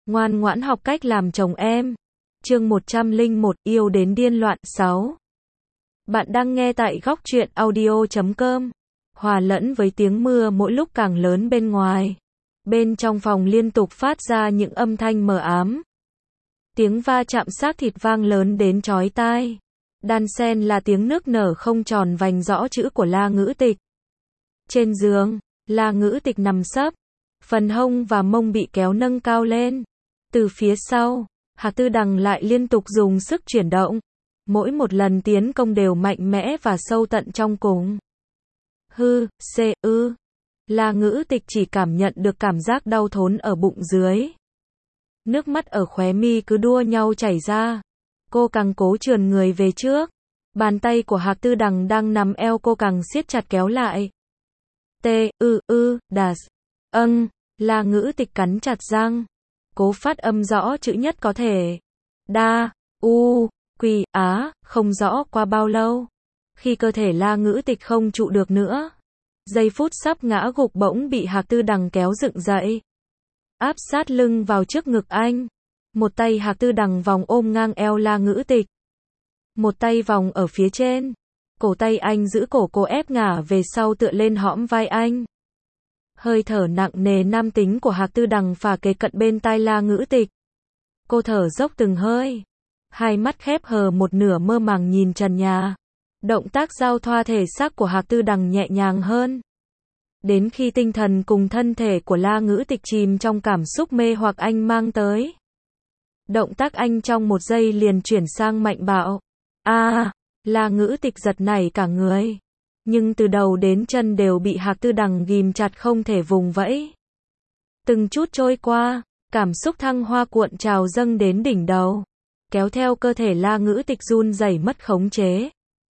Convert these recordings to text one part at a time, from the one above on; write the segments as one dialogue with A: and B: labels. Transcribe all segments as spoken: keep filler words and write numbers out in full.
A: Ngoan ngoãn học cách làm chồng em. Chương một trăm lẻ một, yêu đến điên loạn. sáu. Bạn đang nghe tại góc truyện audio chấm com. Hòa lẫn với tiếng mưa mỗi lúc càng lớn bên ngoài. Bên trong phòng liên tục phát ra những âm thanh mờ ám. Tiếng va chạm xác thịt vang lớn đến chói tai. Đan xen là tiếng nước nở không tròn vành rõ chữ của La Ngữ Tịch. Trên giường, La Ngữ Tịch nằm sấp. Phần hông và mông bị kéo nâng cao lên. Từ phía sau, Hạc Tư Đằng lại liên tục dùng sức chuyển động. Mỗi một lần tiến công đều mạnh mẽ và sâu tận trong cùng. Hư, xê, ư. La Ngữ Tịch chỉ cảm nhận được cảm giác đau thốn ở bụng dưới. Nước mắt ở khóe mi cứ đua nhau chảy ra. Cô càng cố trườn người về trước. Bàn tay của Hạc Tư Đằng đang nắm eo cô càng siết chặt kéo lại. T, ư, ư, đà, âng. La Ngữ Tịch cắn chặt răng. Cố phát âm rõ chữ nhất có thể. Đa, u, quy, á, không rõ qua bao lâu. Khi cơ thể La Ngữ Tịch không trụ được nữa. Giây phút sắp ngã gục bỗng bị Hạc Tư Đằng kéo dựng dậy. Áp sát lưng vào trước ngực anh. Một tay Hạc Tư Đằng vòng ôm ngang eo La Ngữ Tịch. Một tay vòng ở phía trên. Cổ tay anh giữ cổ cô ép ngả về sau tựa lên hõm vai anh. Hơi thở nặng nề nam tính của Hạc Tư Đằng phả kề cận bên tai La Ngữ Tịch. Cô thở dốc từng hơi. Hai mắt khép hờ một nửa mơ màng nhìn trần nhà. Động tác giao thoa thể xác của Hạc Tư Đằng nhẹ nhàng hơn. Đến khi tinh thần cùng thân thể của La Ngữ Tịch chìm trong cảm xúc mê hoặc anh mang tới. Động tác anh trong một giây liền chuyển sang mạnh bạo. A, à, La Ngữ Tịch giật nảy cả người. Nhưng từ đầu đến chân đều bị Hạc Tư Đằng ghìm chặt không thể vùng vẫy. Từng chút trôi qua, cảm xúc thăng hoa cuộn trào dâng đến đỉnh đầu. Kéo theo cơ thể La Ngữ Tịch run rẩy mất khống chế.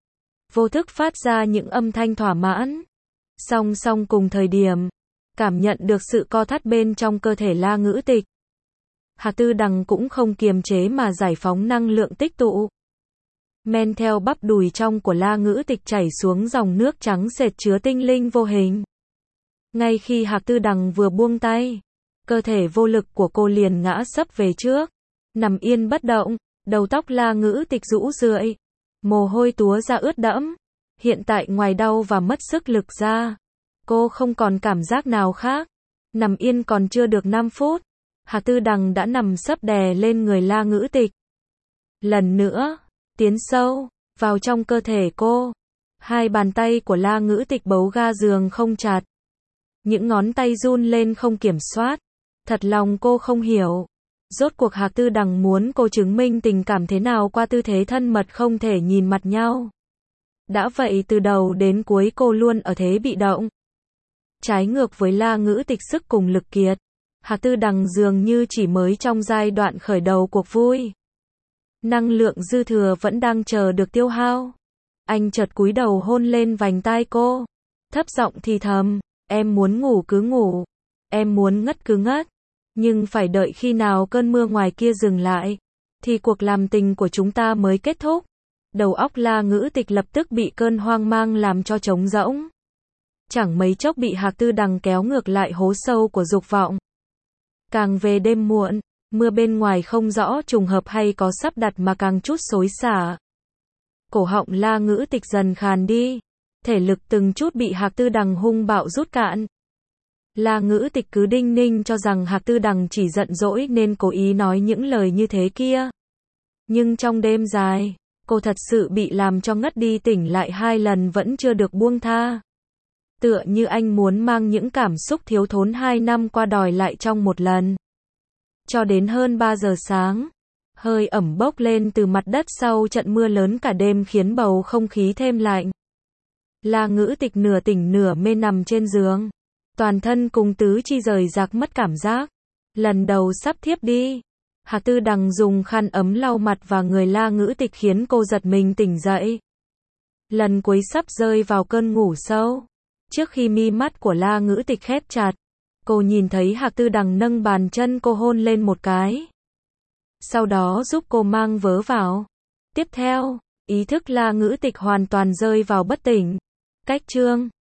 A: Vô thức phát ra những âm thanh thỏa mãn. Song song cùng thời điểm, cảm nhận được sự co thắt bên trong cơ thể La Ngữ Tịch. Hạc Tư Đằng cũng không kiềm chế mà giải phóng năng lượng tích tụ. Men theo bắp đùi trong của La Ngữ Tịch chảy xuống dòng nước trắng sệt chứa tinh linh vô hình. Ngay khi Hạc Tư Đằng vừa buông tay, cơ thể vô lực của cô liền ngã sấp về trước, nằm yên bất động, đầu tóc La Ngữ Tịch rũ rượi, mồ hôi túa ra ướt đẫm. Hiện tại ngoài đau và mất sức lực ra, cô không còn cảm giác nào khác. Nằm yên còn chưa được năm phút, Hạc Tư Đằng đã nằm sấp đè lên người La Ngữ Tịch. Lần nữa, tiến sâu vào trong cơ thể cô. Hai bàn tay của La Ngữ Tịch bấu ga giường không chặt. Những ngón tay run lên không kiểm soát. Thật lòng cô không hiểu. Rốt cuộc Hạc Tư Đằng muốn cô chứng minh tình cảm thế nào qua tư thế thân mật không thể nhìn mặt nhau. Đã vậy từ đầu đến cuối cô luôn ở thế bị động. Trái ngược với La Ngữ Tịch sức cùng lực kiệt, Hạc Tư Đằng dường như chỉ mới trong giai đoạn khởi đầu cuộc vui. Năng lượng dư thừa vẫn đang chờ được tiêu hao. Anh chợt cúi đầu hôn lên vành tai cô. Thấp giọng thì thầm, em muốn ngủ cứ ngủ. Em muốn ngất cứ ngất. Nhưng phải đợi khi nào cơn mưa ngoài kia dừng lại, thì cuộc làm tình của chúng ta mới kết thúc. Đầu óc La Ngữ Tịch lập tức bị cơn hoang mang làm cho trống rỗng. Chẳng mấy chốc bị Hạc Tư Đằng kéo ngược lại hố sâu của dục vọng. Càng về đêm muộn, mưa bên ngoài không rõ trùng hợp hay có sắp đặt mà càng chút xối xả. Cổ họng La Ngữ Tịch dần khàn đi. Thể lực từng chút bị Hạc Tư Đằng hung bạo rút cạn. La Ngữ Tịch cứ đinh ninh cho rằng Hạc Tư Đằng chỉ giận dỗi nên cố ý nói những lời như thế kia. Nhưng trong đêm dài, cô thật sự bị làm cho ngất đi tỉnh lại hai lần vẫn chưa được buông tha. Tựa như anh muốn mang những cảm xúc thiếu thốn hai năm qua đòi lại trong một lần. Cho đến hơn ba giờ sáng, hơi ẩm bốc lên từ mặt đất sau trận mưa lớn cả đêm khiến bầu không khí thêm lạnh. La Ngữ Tịch nửa tỉnh nửa mê nằm trên giường. Toàn thân cùng tứ chi rời rạc mất cảm giác. Lần đầu sắp thiếp đi. Hạc Tư Đằng dùng khăn ấm lau mặt và người La Ngữ Tịch khiến cô giật mình tỉnh dậy. Lần cuối sắp rơi vào cơn ngủ sâu. Trước khi mi mắt của La Ngữ Tịch khép chặt, cô nhìn thấy Hạc Tư Đằng nâng bàn chân cô hôn lên một cái. Sau đó giúp cô mang vớ vào. Tiếp theo, ý thức La Ngữ Tịch hoàn toàn rơi vào bất tỉnh. Cách chương